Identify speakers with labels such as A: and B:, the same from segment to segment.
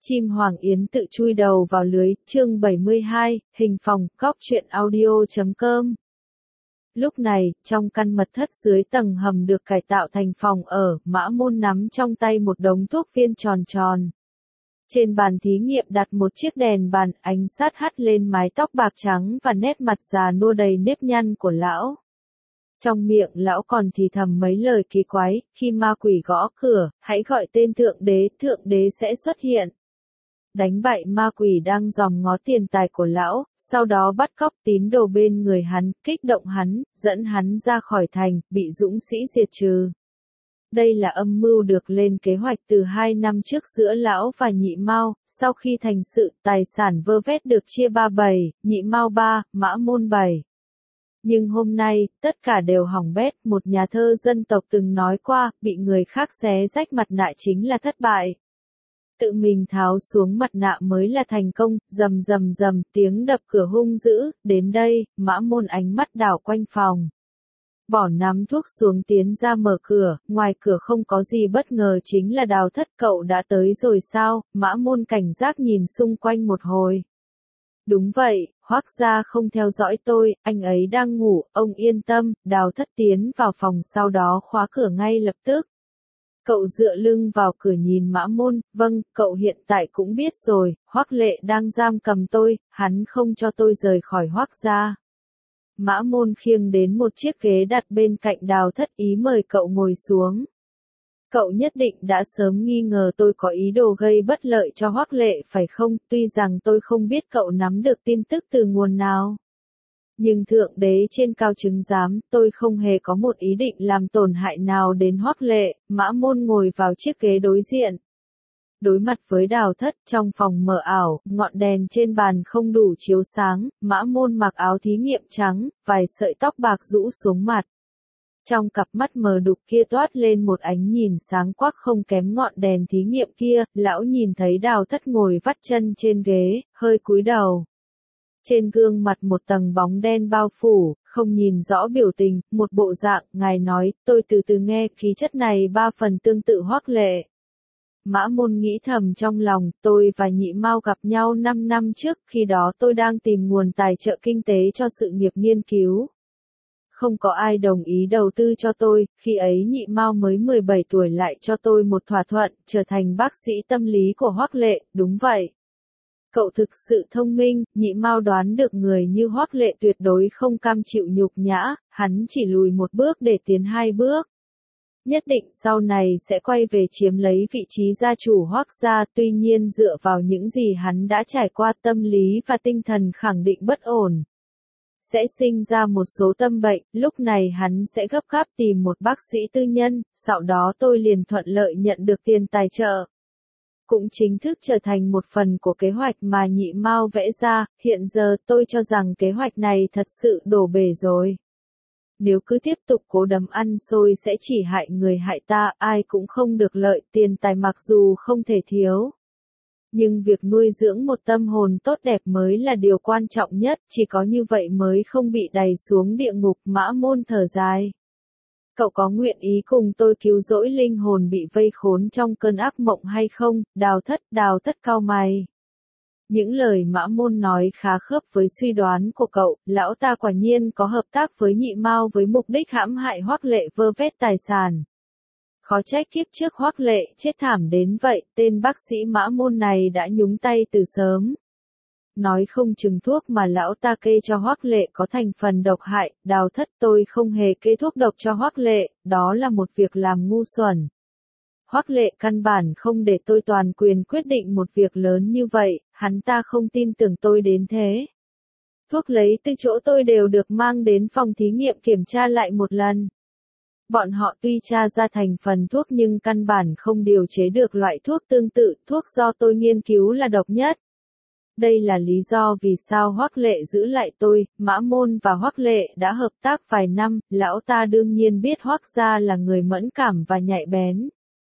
A: Chim hoàng yến tự chui đầu vào lưới, chương 72, hình phòng, góc truyện audio.com. Lúc này, trong căn mật thất dưới tầng hầm được cải tạo thành phòng ở, Mã Môn nắm trong tay một đống thuốc viên tròn tròn. Trên bàn thí nghiệm đặt một chiếc đèn bàn, ánh sát hắt lên mái tóc bạc trắng và nét mặt già nua đầy nếp nhăn của lão. Trong miệng lão còn thì thầm mấy lời kỳ quái, khi ma quỷ gõ cửa, hãy gọi tên thượng đế sẽ xuất hiện. Đánh bại ma quỷ đang dòm ngó tiền tài của lão, sau đó bắt cóc tín đồ bên người hắn, kích động hắn, dẫn hắn ra khỏi thành, bị dũng sĩ diệt trừ. Đây là âm mưu được lên kế hoạch từ 2 năm trước giữa lão và Nhị Mao, sau khi thành sự, tài sản vơ vét được chia 3 bầy, Nhị Mao 3, Mã Môn 7. Nhưng hôm nay, tất cả đều hỏng bét, một nhà thơ dân tộc từng nói qua, bị người khác xé rách mặt nạ chính là thất bại. Tự mình tháo xuống mặt nạ mới là thành công, rầm rầm rầm, tiếng đập cửa hung dữ, đến đây, Mã Môn ánh mắt đảo quanh phòng. Bỏ nắm thuốc xuống tiến ra mở cửa, ngoài cửa không có gì bất ngờ chính là Đào Thất. Cậu đã tới rồi sao? Mã Môn cảnh giác nhìn xung quanh một hồi. Đúng vậy, Hoắc gia không theo dõi tôi, anh ấy đang ngủ, ông yên tâm. Đào Thất tiến vào phòng sau đó khóa cửa ngay lập tức. Cậu dựa lưng vào cửa nhìn Mã Môn, vâng, cậu hiện tại cũng biết rồi, Hoắc Lệ đang giam cầm tôi, hắn không cho tôi rời khỏi Hoắc gia. Mã Môn khiêng đến một chiếc ghế đặt bên cạnh Đào Thất, ý mời cậu ngồi xuống. Cậu nhất định đã sớm nghi ngờ tôi có ý đồ gây bất lợi cho Hoắc Lệ phải không, tuy rằng tôi không biết cậu nắm được tin tức từ nguồn nào. Nhưng thượng đế trên cao chứng giám, tôi không hề có một ý định làm tổn hại nào đến Hoắc Lệ. Mã Môn ngồi vào chiếc ghế đối diện. Đối mặt với Đào Thất, trong phòng mờ ảo, ngọn đèn trên bàn không đủ chiếu sáng, Mã Môn mặc áo thí nghiệm trắng, vài sợi tóc bạc rũ xuống mặt. Trong cặp mắt mờ đục kia toát lên một ánh nhìn sáng quắc không kém ngọn đèn thí nghiệm kia, lão nhìn thấy Đào Thất ngồi vắt chân trên ghế, hơi cúi đầu. Trên gương mặt một tầng bóng đen bao phủ, không nhìn rõ biểu tình, một bộ dạng, ngài nói, tôi từ từ nghe, khí chất này 3 phần tương tự Hoắc Lệ. Mã Môn nghĩ thầm trong lòng, tôi và Nhị Mao gặp nhau 5 năm trước, khi đó tôi đang tìm nguồn tài trợ kinh tế cho sự nghiệp nghiên cứu. Không có ai đồng ý đầu tư cho tôi, khi ấy Nhị Mao mới 17 tuổi lại cho tôi một thỏa thuận, trở thành bác sĩ tâm lý của Hoắc Lệ, đúng vậy. Cậu thực sự thông minh, Nhị Mao đoán được người như Hoắc Lệ tuyệt đối không cam chịu nhục nhã, hắn chỉ lùi một bước để tiến 2 bước. Nhất định sau này sẽ quay về chiếm lấy vị trí gia chủ Hoắc gia, tuy nhiên dựa vào những gì hắn đã trải qua tâm lý và tinh thần khẳng định bất ổn. Sẽ sinh ra một số tâm bệnh, lúc này hắn sẽ gấp gáp tìm một bác sĩ tư nhân, sau đó tôi liền thuận lợi nhận được tiền tài trợ. Cũng chính thức trở thành một phần của kế hoạch mà Nhị Mao vẽ ra, hiện giờ tôi cho rằng kế hoạch này thật sự đổ bể rồi. Nếu cứ tiếp tục cố đấm ăn xôi sẽ chỉ hại người hại ta, ai cũng không được lợi, tiền tài mặc dù không thể thiếu. Nhưng việc nuôi dưỡng một tâm hồn tốt đẹp mới là điều quan trọng nhất, chỉ có như vậy mới không bị đày xuống địa ngục. Mã Môn thở dài. Cậu có nguyện ý cùng tôi cứu rỗi linh hồn bị vây khốn trong cơn ác mộng hay không? Đào Thất cau mày. Những lời Mã Môn nói khá khớp với suy đoán của cậu, lão ta quả nhiên có hợp tác với Nhị Mao với mục đích hãm hại Hoắc Lệ vơ vét tài sản. Khó trách kiếp trước Hoắc Lệ chết thảm đến vậy, tên bác sĩ Mã Môn này đã nhúng tay từ sớm. Nói không chừng thuốc mà lão ta kê cho Hoắc Lệ có thành phần độc hại. Đào Thất, tôi không hề kê thuốc độc cho Hoắc Lệ, đó là một việc làm ngu xuẩn. Hoắc Lệ căn bản không để tôi toàn quyền quyết định một việc lớn như vậy, hắn ta không tin tưởng tôi đến thế. Thuốc lấy từ chỗ tôi đều được mang đến phòng thí nghiệm kiểm tra lại một lần. Bọn họ tuy tra ra thành phần thuốc nhưng căn bản không điều chế được loại thuốc tương tự, thuốc do tôi nghiên cứu là độc nhất. Đây là lý do vì sao Hoắc Lệ giữ lại tôi. Mã Môn và Hoắc Lệ đã hợp tác vài năm, lão ta đương nhiên biết Hoắc gia là người mẫn cảm và nhạy bén.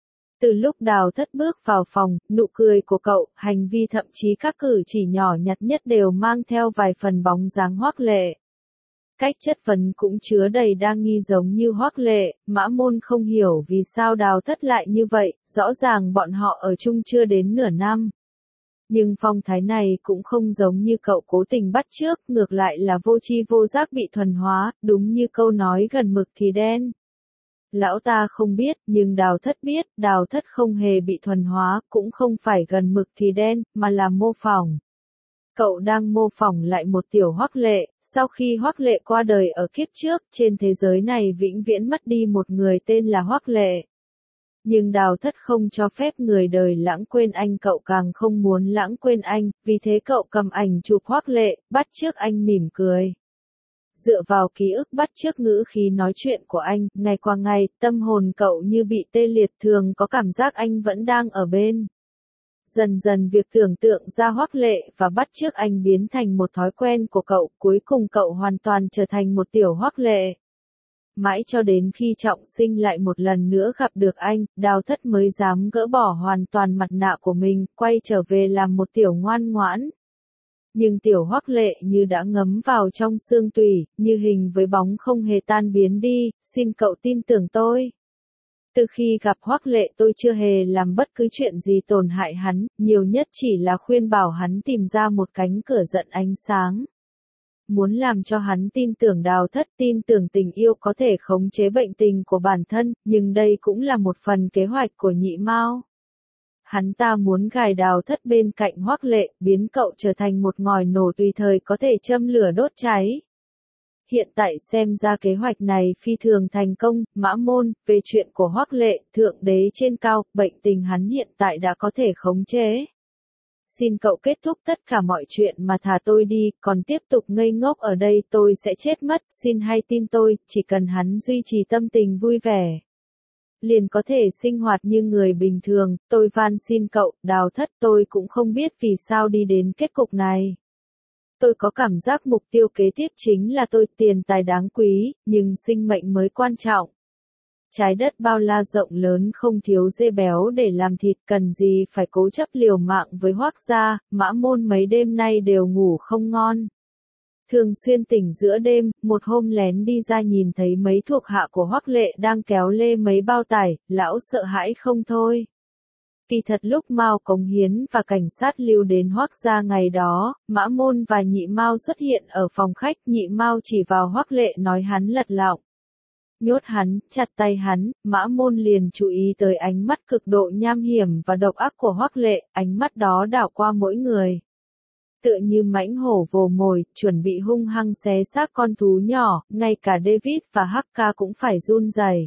A: Từ lúc Đào Thất bước vào phòng, nụ cười của cậu, hành vi thậm chí các cử chỉ nhỏ nhặt nhất đều mang theo vài phần bóng dáng Hoắc Lệ. Cách chất vấn cũng chứa đầy đa nghi giống như Hoắc Lệ. Mã Môn không hiểu vì sao Đào Thất lại như vậy, rõ ràng bọn họ ở chung chưa đến nửa năm. Nhưng phong thái này cũng không giống như cậu cố tình bắt chước, ngược lại là vô tri vô giác bị thuần hóa, đúng như câu nói gần mực thì đen. Lão ta không biết, nhưng Đào Thất biết, Đào Thất không hề bị thuần hóa, cũng không phải gần mực thì đen, mà là mô phỏng. Cậu đang mô phỏng lại một tiểu Hoắc Lệ, sau khi Hoắc Lệ qua đời ở kiếp trước, trên thế giới này vĩnh viễn mất đi một người tên là Hoắc Lệ. Nhưng Đào Thất không cho phép người đời lãng quên anh, cậu càng không muốn lãng quên anh, vì thế cậu cầm ảnh chụp Hoắc Lệ, bắt chước anh mỉm cười. Dựa vào ký ức bắt chước ngữ khí nói chuyện của anh, ngày qua ngày, tâm hồn cậu như bị tê liệt, thường có cảm giác anh vẫn đang ở bên. Dần dần việc tưởng tượng ra Hoắc Lệ và bắt chước anh biến thành một thói quen của cậu, cuối cùng cậu hoàn toàn trở thành một tiểu Hoắc Lệ. Mãi cho đến khi Trọng Sinh lại một lần nữa gặp được anh, Đào Thất mới dám gỡ bỏ hoàn toàn mặt nạ của mình, quay trở về làm một tiểu ngoan ngoãn. Nhưng tiểu Hoắc Lệ như đã ngấm vào trong xương tủy, như hình với bóng không hề tan biến đi, xin cậu tin tưởng tôi. Từ khi gặp Hoắc Lệ tôi chưa hề làm bất cứ chuyện gì tổn hại hắn, nhiều nhất chỉ là khuyên bảo hắn tìm ra một cánh cửa dẫn ánh sáng. Muốn làm cho hắn tin tưởng Đào Thất, tin tưởng tình yêu có thể khống chế bệnh tình của bản thân, nhưng đây cũng là một phần kế hoạch của Nhị Mao. Hắn ta muốn gài Đào Thất bên cạnh Hoắc Lệ, biến cậu trở thành một ngòi nổ tùy thời có thể châm lửa đốt cháy. Hiện tại xem ra kế hoạch này phi thường thành công. Mã Môn, về chuyện của Hoắc Lệ, thượng đế trên cao, bệnh tình hắn hiện tại đã có thể khống chế. Xin cậu kết thúc tất cả mọi chuyện mà thả tôi đi, còn tiếp tục ngây ngốc ở đây tôi sẽ chết mất, xin hãy tin tôi, chỉ cần hắn duy trì tâm tình vui vẻ. Liền có thể sinh hoạt như người bình thường, tôi van xin cậu, Đào Thất, tôi cũng không biết vì sao đi đến kết cục này. Tôi có cảm giác mục tiêu kế tiếp chính là tôi, tiền tài đáng quý, nhưng sinh mệnh mới quan trọng. Trái đất bao la rộng lớn không thiếu dê béo để làm thịt, cần gì phải cố chấp liều mạng với Hoắc gia. Mã Môn mấy đêm nay đều ngủ không ngon. Thường xuyên tỉnh giữa đêm, một hôm lén đi ra nhìn thấy mấy thuộc hạ của Hoắc Lệ đang kéo lê mấy bao tải, lão sợ hãi không thôi. Kỳ thật lúc Mao Cống Hiến và cảnh sát lưu đến Hoắc gia ngày đó, Mã Môn và Nhị Mao xuất hiện ở phòng khách, Nhị Mao chỉ vào Hoắc Lệ nói hắn lật lọng. Nhốt hắn, chặt tay hắn, Mã Môn liền chú ý tới ánh mắt cực độ nham hiểm và độc ác của Hoắc Lệ, ánh mắt đó đảo qua mỗi người. Tựa như mãnh hổ vồ mồi, chuẩn bị hung hăng xé xác con thú nhỏ, ngay cả David và Hakka cũng phải run rẩy.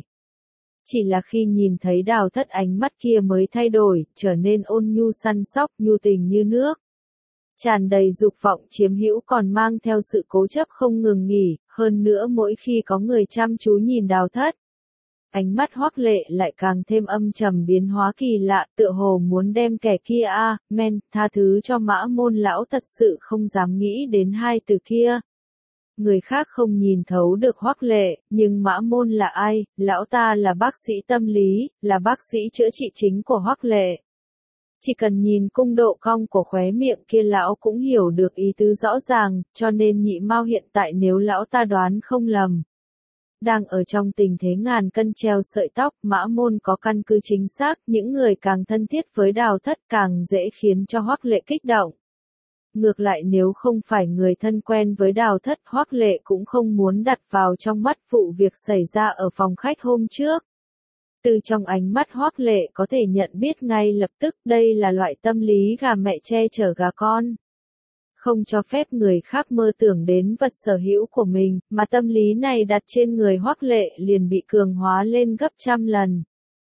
A: Chỉ là khi nhìn thấy Đào Thất ánh mắt kia mới thay đổi, trở nên ôn nhu săn sóc, nhu tình như nước. Tràn đầy dục vọng chiếm hữu còn mang theo sự cố chấp không ngừng nghỉ, hơn nữa mỗi khi có người chăm chú nhìn Đào Thất. Ánh mắt Hoắc Lệ lại càng thêm âm trầm biến hóa kỳ lạ, tựa hồ muốn đem kẻ kia tha thứ cho Mã Môn lão thật sự không dám nghĩ đến hai từ kia. Người khác không nhìn thấu được Hoắc Lệ, nhưng Mã Môn là ai? Lão ta là bác sĩ tâm lý, là bác sĩ chữa trị chính của Hoắc Lệ. Chỉ cần nhìn cung độ cong của khóe miệng kia lão cũng hiểu được ý tứ rõ ràng, cho nên Nhị Mao hiện tại nếu lão ta đoán không lầm. Đang ở trong tình thế ngàn cân treo sợi tóc, Mã Môn có căn cứ chính xác, những người càng thân thiết với Đào Thất càng dễ khiến cho Hoắc Lệ kích động. Ngược lại nếu không phải người thân quen với Đào Thất, Hoắc Lệ cũng không muốn đặt vào trong mắt vụ việc xảy ra ở phòng khách hôm trước. Từ trong ánh mắt Hoắc Lệ có thể nhận biết ngay lập tức đây là loại tâm lý gà mẹ che chở gà con. Không cho phép người khác mơ tưởng đến vật sở hữu của mình, mà tâm lý này đặt trên người Hoắc Lệ liền bị cường hóa lên gấp trăm lần.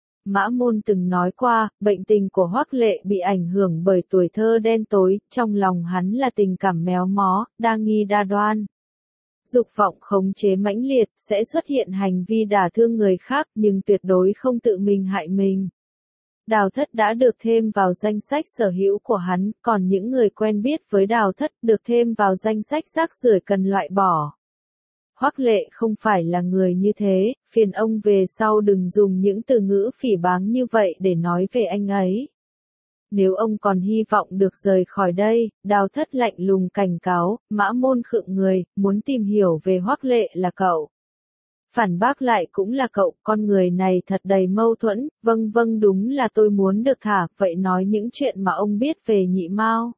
A: Mã Môn từng nói qua, bệnh tình của Hoắc Lệ bị ảnh hưởng bởi tuổi thơ đen tối, trong lòng hắn là tình cảm méo mó, đa nghi đa đoan. Dục vọng khống chế mãnh liệt, sẽ xuất hiện hành vi đả thương người khác, nhưng tuyệt đối không tự mình hại mình. Đào Thất đã được thêm vào danh sách sở hữu của hắn, còn những người quen biết với Đào Thất được thêm vào danh sách rác rưởi cần loại bỏ. Hoắc Lệ không phải là người như thế, phiền ông về sau đừng dùng những từ ngữ phỉ báng như vậy để nói về anh ấy. Nếu ông còn hy vọng được rời khỏi đây, Đào Thất lạnh lùng cảnh cáo, Mã Môn khựng người, muốn tìm hiểu về Hoắc Lệ là cậu. phản bác lại cũng là cậu, con người này thật đầy mâu thuẫn, vâng đúng là tôi muốn được thả, vậy nói những chuyện mà ông biết về Nhị Mao.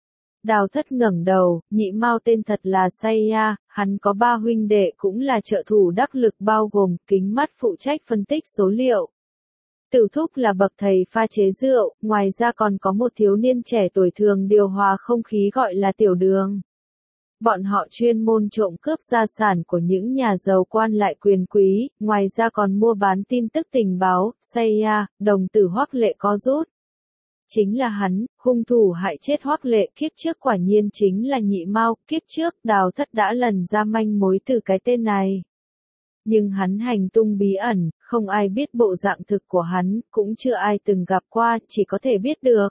A: Đào Thất ngẩng đầu, Nhị Mao tên thật là Saya, hắn có 3 huynh đệ cũng là trợ thủ đắc lực bao gồm Kính Mắt phụ trách phân tích số liệu. Tiểu Thúc là bậc thầy pha chế rượu, ngoài ra còn có một thiếu niên trẻ tuổi thường điều hòa không khí gọi là Tiểu Đường. Bọn họ chuyên môn trộm cướp gia sản của những nhà giàu quan lại quyền quý, ngoài ra còn mua bán tin tức tình báo, Saya, đồng tử Hoắc Lệ có rút. Chính là hắn, hung thủ hại chết Hoắc Lệ, kiếp trước quả nhiên chính là Nhị Mao, kiếp trước Đào Thất đã lần ra manh mối từ cái tên này. Nhưng hắn hành tung bí ẩn, không ai biết bộ dạng thực của hắn, cũng chưa ai từng gặp qua, chỉ có thể biết được.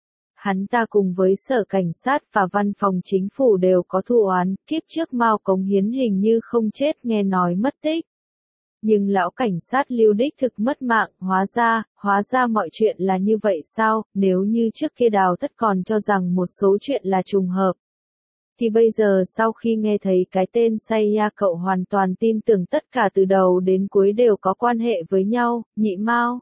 A: Hắn ta cùng với sở cảnh sát và văn phòng chính phủ đều có thù oán, kiếp trước Mao Cống Hiến hình như không chết nghe nói mất tích. Nhưng lão cảnh sát Lưu đích thực mất mạng, hóa ra mọi chuyện là như vậy sao, nếu như trước kia Đào Thất còn cho rằng một số chuyện là trùng hợp. Thì bây giờ sau khi nghe thấy cái tên Saya cậu hoàn toàn tin tưởng tất cả từ đầu đến cuối đều có quan hệ với nhau, Nhị Mao.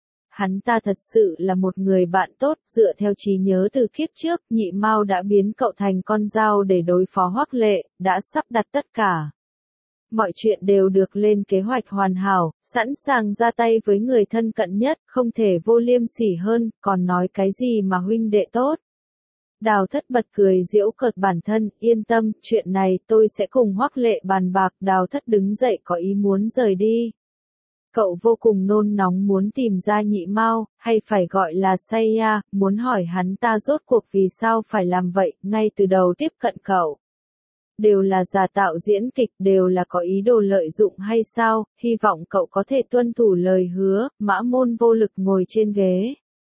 A: Hắn ta thật sự là một người bạn tốt, dựa theo trí nhớ từ kiếp trước, Nhị Mao đã biến cậu thành con dao để đối phó Hoắc Lệ, đã sắp đặt tất cả. Mọi chuyện đều được lên kế hoạch hoàn hảo, sẵn sàng ra tay với người thân cận nhất, không thể vô liêm sỉ hơn, còn nói cái gì mà huynh đệ tốt. Đào Thất bật cười giễu cợt bản thân, yên tâm, chuyện này tôi sẽ cùng Hoắc Lệ bàn bạc. Đào Thất đứng dậy có ý muốn rời đi. Cậu vô cùng nôn nóng muốn tìm ra Nhị Mao, hay phải gọi là Saya, muốn hỏi hắn ta rốt cuộc vì sao phải làm vậy, ngay từ đầu tiếp cận cậu. Đều là giả tạo diễn kịch, đều là có ý đồ lợi dụng hay sao, hy vọng cậu có thể tuân thủ lời hứa. Mã Môn vô lực ngồi trên ghế.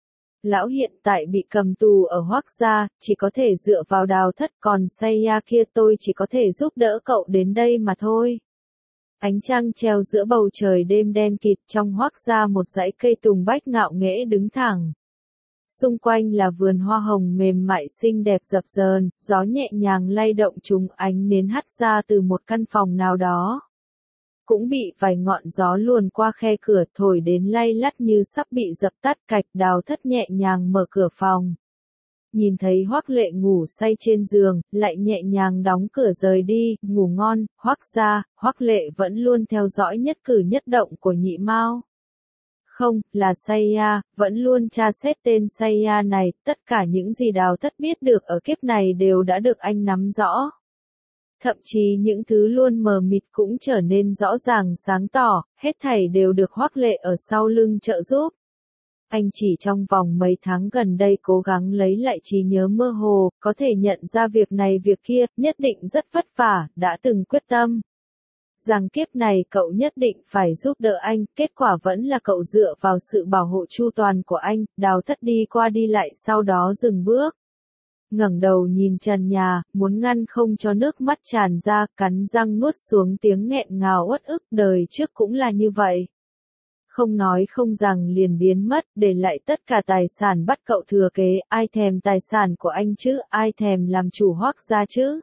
A: Lão hiện tại bị cầm tù ở Hoắc gia, chỉ có thể dựa vào Đào Thất, còn Saya kia tôi chỉ có thể giúp đỡ cậu đến đây mà thôi. Ánh trăng treo giữa bầu trời đêm đen kịt, trong Hoắc gia một dãy cây tùng bách ngạo nghễ đứng thẳng. Xung quanh là vườn hoa hồng mềm mại xinh đẹp dập dờn, gió nhẹ nhàng lay động chúng, ánh nến hắt ra từ một căn phòng nào đó. Cũng bị vài ngọn gió luồn qua khe cửa thổi đến lay lắt như sắp bị dập tắt. Cạch Đào Thất nhẹ nhàng mở cửa phòng. Nhìn thấy Hoắc Lệ ngủ say trên giường, lại nhẹ nhàng đóng cửa rời đi, ngủ ngon. Hoắc gia, Hoắc Lệ vẫn luôn theo dõi nhất cử nhất động của Nhị Mao. Không, là Saya, vẫn luôn tra xét tên Saya này, tất cả những gì Đào Thất biết được ở kiếp này đều đã được anh nắm rõ. Thậm chí những thứ luôn mờ mịt cũng trở nên rõ ràng sáng tỏ, hết thảy đều được Hoắc Lệ ở sau lưng trợ giúp. Anh chỉ trong vòng mấy tháng gần đây cố gắng lấy lại trí nhớ mơ hồ, có thể nhận ra việc này việc kia, nhất định rất vất vả, đã từng quyết tâm. Rằng kiếp này cậu nhất định phải giúp đỡ anh, kết quả vẫn là cậu dựa vào sự bảo hộ chu toàn của anh. Đào Thất đi qua đi lại sau đó dừng bước. Ngẩng đầu nhìn trần nhà, muốn ngăn không cho nước mắt tràn ra, cắn răng nuốt xuống tiếng nghẹn ngào uất ức, đời trước cũng là như vậy. Không nói không rằng liền biến mất, để lại tất cả tài sản bắt cậu thừa kế, ai thèm tài sản của anh chứ, ai thèm làm chủ Hoắc gia chứ.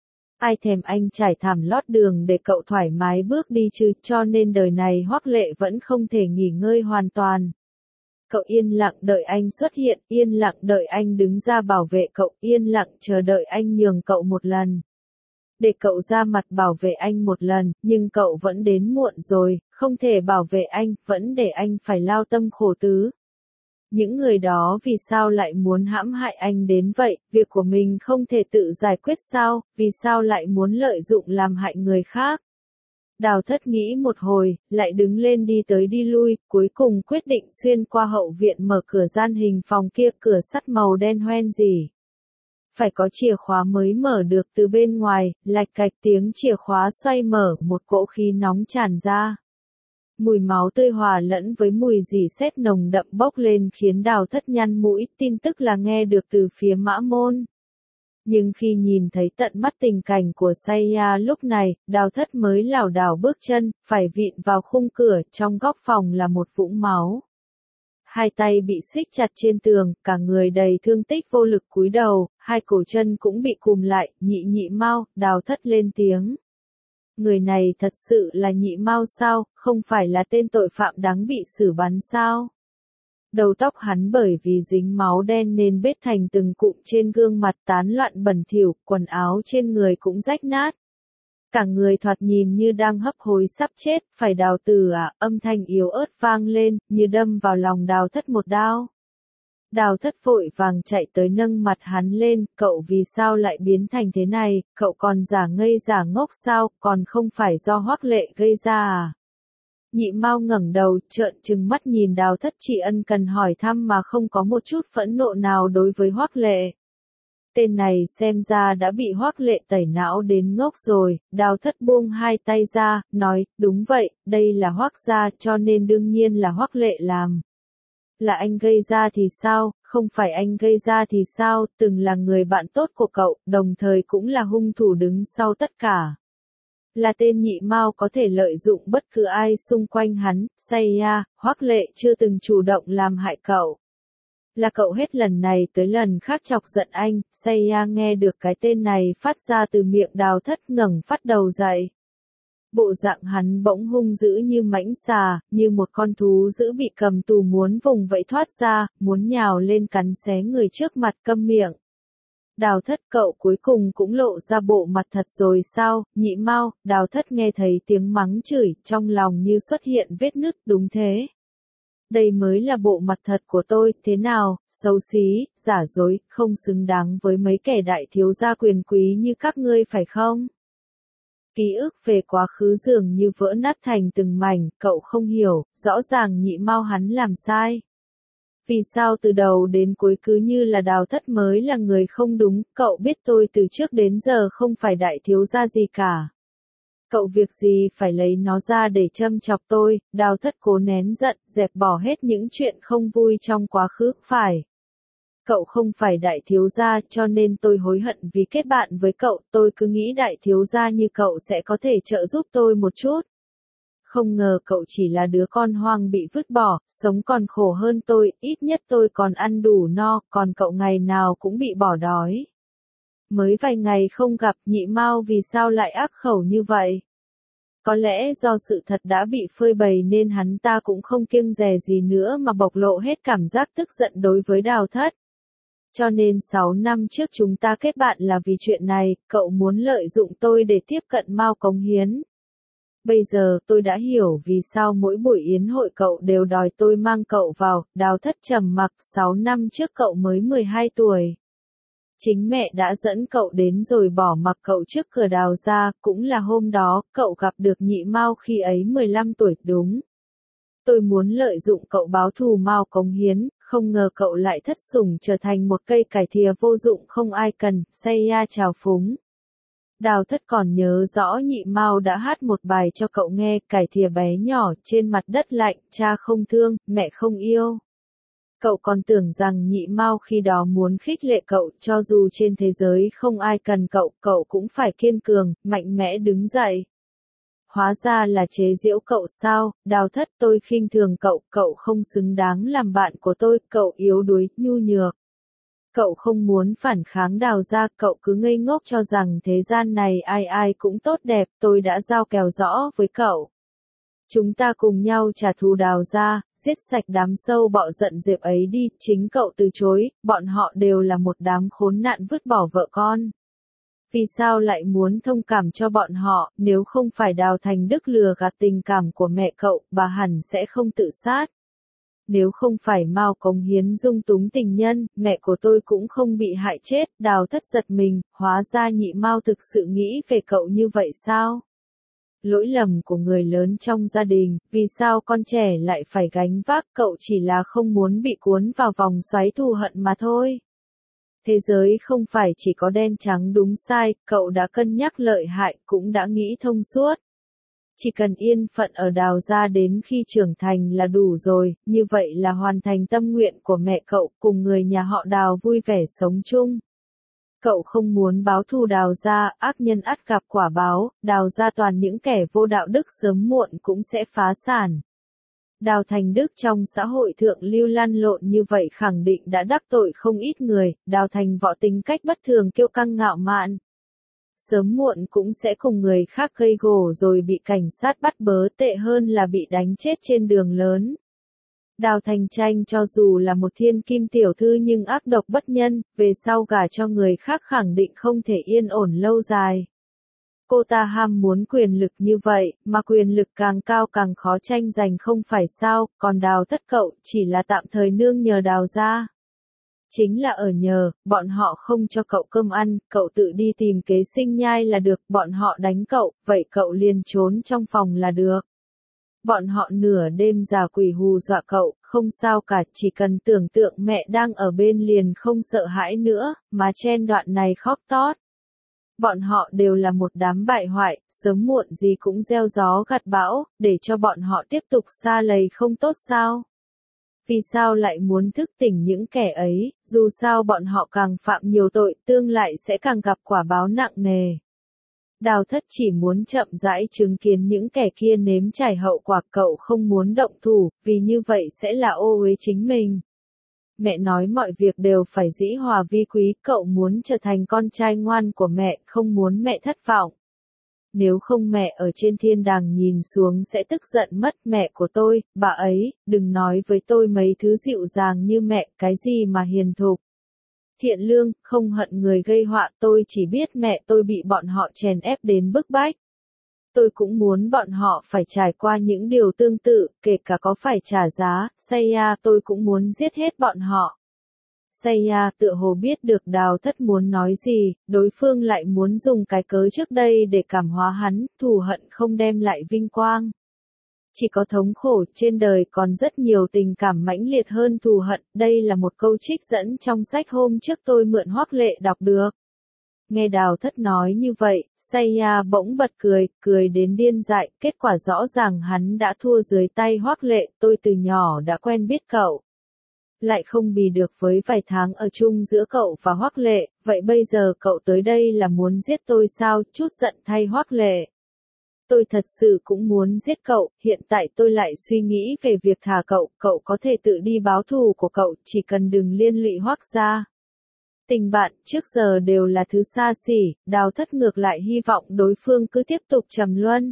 A: Ai thèm anh trải thảm lót đường để cậu thoải mái bước đi chứ, cho nên đời này Hoắc Lệ vẫn không thể nghỉ ngơi hoàn toàn. Cậu yên lặng đợi anh xuất hiện, yên lặng đợi anh đứng ra bảo vệ cậu, yên lặng chờ đợi anh nhường cậu một lần. Để cậu ra mặt bảo vệ anh một lần, nhưng cậu vẫn đến muộn rồi, không thể bảo vệ anh, vẫn để anh phải lao tâm khổ tứ. Những người đó vì sao lại muốn hãm hại anh đến vậy, việc của mình không thể tự giải quyết sao, vì sao lại muốn lợi dụng làm hại người khác. Đào Thất nghĩ một hồi, lại đứng lên đi tới đi lui, cuối cùng quyết định xuyên qua hậu viện mở cửa gian hình phòng kia, cửa sắt màu đen hoen rỉ. Phải có chìa khóa mới mở được. Từ bên ngoài, lạch cạch tiếng chìa khóa xoay mở, một cỗ khí nóng tràn ra. Mùi máu tươi hòa lẫn với mùi rỉ sét nồng đậm bốc lên khiến Đào Thất nhăn mũi, tin tức là nghe được từ phía Mã Môn. Nhưng khi nhìn thấy tận mắt tình cảnh của Saya lúc này, Đào Thất mới lảo đảo bước chân, phải vịn vào khung cửa, trong góc phòng là một vũng máu. Hai tay bị xích chặt trên tường, cả người đầy thương tích vô lực cúi đầu, hai cổ chân cũng bị cùm lại. Nhị Mao, Đào Thất lên tiếng. Người này thật sự là Nhị Mao sao, không phải là tên tội phạm đáng bị xử bắn sao? Đầu tóc hắn bởi vì dính máu đen nên bết thành từng cụm trên gương mặt tán loạn bẩn thỉu, quần áo trên người cũng rách nát. Cả người thoạt nhìn như đang hấp hối sắp chết, phải đào tử à, âm thanh yếu ớt vang lên, như đâm vào lòng Đào Thất một đao. Đào Thất vội vàng chạy tới nâng mặt hắn lên, cậu vì sao lại biến thành thế này, cậu còn giả ngây giả ngốc sao, còn không phải do Hoắc Lệ gây ra à? Nhị Mao ngẩng đầu, trợn trừng mắt nhìn Đào Thất chỉ ân cần hỏi thăm mà không có một chút phẫn nộ nào đối với Hoắc Lệ. Tên này xem ra đã bị Hoắc Lệ tẩy não đến ngốc rồi, Đào Thất buông hai tay ra, nói, đúng vậy, đây là Hoắc gia cho nên đương nhiên là Hoắc Lệ làm. Là anh gây ra thì sao, không phải anh gây ra thì sao, từng là người bạn tốt của cậu, đồng thời cũng là hung thủ đứng sau tất cả. Là tên Nhị Mao có thể lợi dụng bất cứ ai xung quanh hắn, Seiya, Hoắc Lệ chưa từng chủ động làm hại cậu. Là cậu hết lần này tới lần khác chọc giận anh, Seiya nghe được cái tên này phát ra từ miệng Đào Thất ngẩng phát đầu dậy. Bộ dạng hắn bỗng hung dữ như mãnh xà, như một con thú dữ bị cầm tù muốn vùng vẫy thoát ra, muốn nhào lên cắn xé người trước mặt câm miệng. Đào Thất cậu cuối cùng cũng lộ ra bộ mặt thật rồi sao, Nhị Mao, Đào Thất nghe thấy tiếng mắng chửi, trong lòng như xuất hiện vết nứt, đúng thế. Đây mới là bộ mặt thật của tôi, thế nào, xấu xí, giả dối, không xứng đáng với mấy kẻ đại thiếu gia quyền quý như các ngươi phải không? Ký ức về quá khứ dường như vỡ nát thành từng mảnh, cậu không hiểu, rõ ràng Nhị Mao hắn làm sai. Vì sao từ đầu đến cuối cứ như là Đào Thất mới là người không đúng, cậu biết tôi từ trước đến giờ không phải đại thiếu gia gì cả. Cậu việc gì phải lấy nó ra để châm chọc tôi, Đào Thất cố nén giận, dẹp bỏ hết những chuyện không vui trong quá khứ, phải. Cậu không phải đại thiếu gia cho nên tôi hối hận vì kết bạn với cậu, tôi cứ nghĩ đại thiếu gia như cậu sẽ có thể trợ giúp tôi một chút. Không ngờ cậu chỉ là đứa con hoang bị vứt bỏ, sống còn khổ hơn tôi, ít nhất tôi còn ăn đủ no, còn cậu ngày nào cũng bị bỏ đói. Mới vài ngày không gặp Nhị Mao vì sao lại ác khẩu như vậy? Có lẽ do sự thật đã bị phơi bày nên hắn ta cũng không kiêng dè gì nữa mà bộc lộ hết cảm giác tức giận đối với Đào Thất. Cho nên 6 năm trước chúng ta kết bạn là vì chuyện này, cậu muốn lợi dụng tôi để tiếp cận Mao Cống Hiến. Bây giờ tôi đã hiểu vì sao mỗi buổi yến hội cậu đều đòi tôi mang cậu vào, Đào Thất trầm mặc, 6 năm trước cậu mới 12 tuổi. Chính mẹ đã dẫn cậu đến rồi bỏ mặc cậu trước cửa Đào gia, cũng là hôm đó, cậu gặp được Nhị Mao khi ấy 15 tuổi, đúng. Tôi muốn lợi dụng cậu báo thù Mao Cống Hiến, không ngờ cậu lại thất sủng trở thành một cây cải thìa vô dụng không ai cần, Seiya chào phúng. Đào Thất còn nhớ rõ Nhị Mao đã hát một bài cho cậu nghe, cải thìa bé nhỏ trên mặt đất lạnh, cha không thương, mẹ không yêu. Cậu còn tưởng rằng Nhị Mao khi đó muốn khích lệ cậu, cho dù trên thế giới không ai cần cậu, cậu cũng phải kiên cường, mạnh mẽ đứng dậy. Hóa ra là chế giễu cậu sao, Đào Thất, tôi khinh thường cậu, cậu không xứng đáng làm bạn của tôi, cậu yếu đuối, nhu nhược. Cậu không muốn phản kháng Đào gia, cậu cứ ngây ngốc cho rằng thế gian này ai ai cũng tốt đẹp, tôi đã giao kèo rõ với cậu. Chúng ta cùng nhau trả thù Đào gia, giết sạch đám sâu bọ giận diệp ấy đi, chính cậu từ chối, bọn họ đều là một đám khốn nạn vứt bỏ vợ con. Vì sao lại muốn thông cảm cho bọn họ, nếu không phải Đào Thành Đức lừa gạt tình cảm của mẹ cậu, bà hẳn sẽ không tự sát. Nếu không phải Mao Cống Hiến dung túng tình nhân, mẹ của tôi cũng không bị hại chết, Đào Thất giật mình, hóa ra Nhị Mao thực sự nghĩ về cậu như vậy sao? Lỗi lầm của người lớn trong gia đình, vì sao con trẻ lại phải gánh vác, cậu chỉ là không muốn bị cuốn vào vòng xoáy thù hận mà thôi. Thế giới không phải chỉ có đen trắng đúng sai, cậu đã cân nhắc lợi hại, cũng đã nghĩ thông suốt. Chỉ cần yên phận ở Đào gia đến khi trưởng thành là đủ rồi, như vậy là hoàn thành tâm nguyện của mẹ cậu, cùng người nhà họ Đào vui vẻ sống chung. Cậu không muốn báo thù Đào gia, ác nhân ắt gặp quả báo, Đào gia toàn những kẻ vô đạo đức sớm muộn cũng sẽ phá sản. Đào Thành Đức trong xã hội thượng lưu lăn lộn như vậy khẳng định đã đắc tội không ít người, Đào Thành Võ tính cách bất thường kiêu căng ngạo mạn. sớm muộn cũng sẽ cùng người khác gây gổ rồi bị cảnh sát bắt bớ, tệ hơn là bị đánh chết trên đường lớn. Đào Thành Tranh cho dù là một thiên kim tiểu thư nhưng ác độc bất nhân, về sau gả cho người khác khẳng định không thể yên ổn lâu dài. Cô ta ham muốn quyền lực như vậy, mà quyền lực càng cao càng khó tranh giành không phải sao, còn Đào Thất cậu chỉ là tạm thời nương nhờ Đào gia. Chính là ở nhờ, bọn họ không cho cậu cơm ăn, cậu tự đi tìm kế sinh nhai là được, bọn họ đánh cậu, vậy cậu liền trốn trong phòng là được. Bọn họ nửa đêm giả quỷ hù dọa cậu, không sao cả, chỉ cần tưởng tượng mẹ đang ở bên liền không sợ hãi nữa, mà chen đoạn này khóc tót. Bọn họ đều là một đám bại hoại, sớm muộn gì cũng gieo gió gặt bão, để cho bọn họ tiếp tục sa lầy không tốt sao? Vì sao lại muốn thức tỉnh những kẻ ấy, dù sao bọn họ càng phạm nhiều tội, tương lại sẽ càng gặp quả báo nặng nề. Đào Thất chỉ muốn chậm rãi chứng kiến những kẻ kia nếm trải hậu quả, cậu không muốn động thủ, vì như vậy sẽ là ô uế chính mình. Mẹ nói mọi việc đều phải dĩ hòa vi quý, cậu muốn trở thành con trai ngoan của mẹ, không muốn mẹ thất vọng. Nếu không mẹ ở trên thiên đàng nhìn xuống sẽ tức giận mất, mẹ của tôi, bà ấy, đừng nói với tôi mấy thứ dịu dàng như mẹ, cái gì mà hiền thục. Thiện lương, không hận người gây họa, tôi chỉ biết mẹ tôi bị bọn họ chèn ép đến bức bách. Tôi cũng muốn bọn họ phải trải qua những điều tương tự, kể cả có phải trả giá, Seiya tôi cũng muốn giết hết bọn họ. Seiya tựa hồ biết được Đào Thất muốn nói gì, đối phương lại muốn dùng cái cớ trước đây để cảm hóa hắn, thù hận không đem lại vinh quang. Chỉ có thống khổ, trên đời còn rất nhiều tình cảm mãnh liệt hơn thù hận, đây là một câu trích dẫn trong sách hôm trước tôi mượn Hoắc Lệ đọc được. Nghe Đào Thất nói như vậy, Seiya bỗng bật cười, cười đến điên dại, kết quả rõ ràng hắn đã thua dưới tay Hoắc Lệ, tôi từ nhỏ đã quen biết cậu. Lại không bì được với vài tháng ở chung giữa cậu và Hoắc Lệ, vậy bây giờ cậu tới đây là muốn giết tôi sao, chút giận thay Hoắc Lệ. Tôi thật sự cũng muốn giết cậu, hiện tại tôi lại suy nghĩ về việc thả cậu, cậu có thể tự đi báo thù của cậu, chỉ cần đừng liên lụy Hoắc gia. Tình bạn trước giờ đều là thứ xa xỉ, Đào Thất ngược lại hy vọng đối phương cứ tiếp tục trầm luân.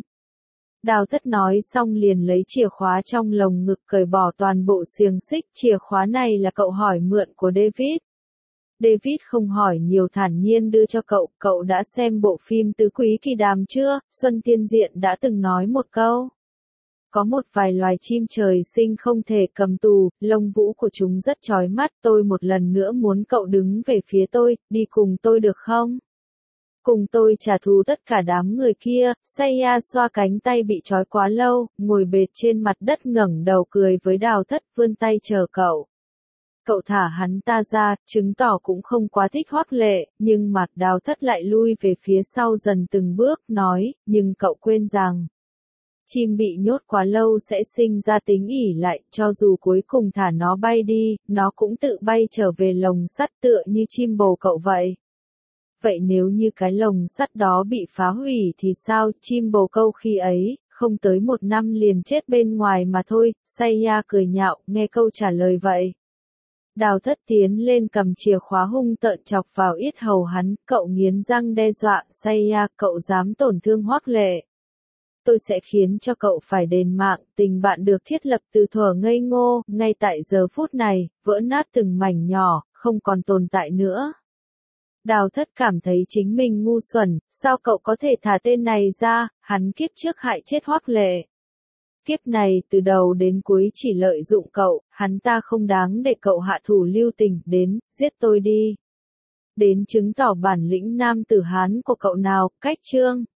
A: Đào Thất nói xong liền lấy chìa khóa trong lồng ngực cởi bỏ toàn bộ xiềng xích, chìa khóa này là cậu hỏi mượn của David. David không hỏi nhiều, thản nhiên đưa cho cậu đã xem bộ phim Tứ Quý Kỳ Đàm chưa? Xuân Tiên Diện đã từng nói một câu. Có một vài loài chim trời sinh không thể cầm tù, lông vũ của chúng rất chói mắt, tôi một lần nữa muốn cậu đứng về phía tôi, đi cùng tôi được không? Cùng tôi trả thù tất cả đám người kia, Seiya xoa cánh tay bị trói quá lâu, ngồi bệt trên mặt đất ngẩng đầu cười với Đào Thất, vươn tay chờ cậu. Cậu thả hắn ta ra, chứng tỏ cũng không quá thích Hoắc Lệ, nhưng mặt Đào Thất lại lui về phía sau dần từng bước, nói, nhưng cậu quên rằng, chim bị nhốt quá lâu sẽ sinh ra tính ỷ lại, cho dù cuối cùng thả nó bay đi, nó cũng tự bay trở về lồng sắt tựa như chim bồ cậu vậy. Vậy nếu như cái lồng sắt đó bị phá hủy thì sao, chim bồ câu khi ấy, không tới 1 năm liền chết bên ngoài mà thôi, Seiya cười nhạo, nghe câu trả lời vậy. Đào Thất tiến lên cầm chìa khóa hung tợn chọc vào yết hầu hắn, cậu nghiến răng đe dọa, Seiya, cậu dám tổn thương Hoắc Lệ. Tôi sẽ khiến cho cậu phải đền mạng, tình bạn được thiết lập từ thuở ngây ngô, ngay tại giờ phút này, vỡ nát từng mảnh nhỏ, không còn tồn tại nữa. Đào Thất cảm thấy chính mình ngu xuẩn, sao cậu có thể thả tên này ra, hắn kiếp trước hại chết Hoắc Lệ. Kiếp này từ đầu đến cuối chỉ lợi dụng cậu, hắn ta không đáng để cậu hạ thủ lưu tình, đến, giết tôi đi. Đến chứng tỏ bản lĩnh nam tử Hán của cậu nào, cách chương.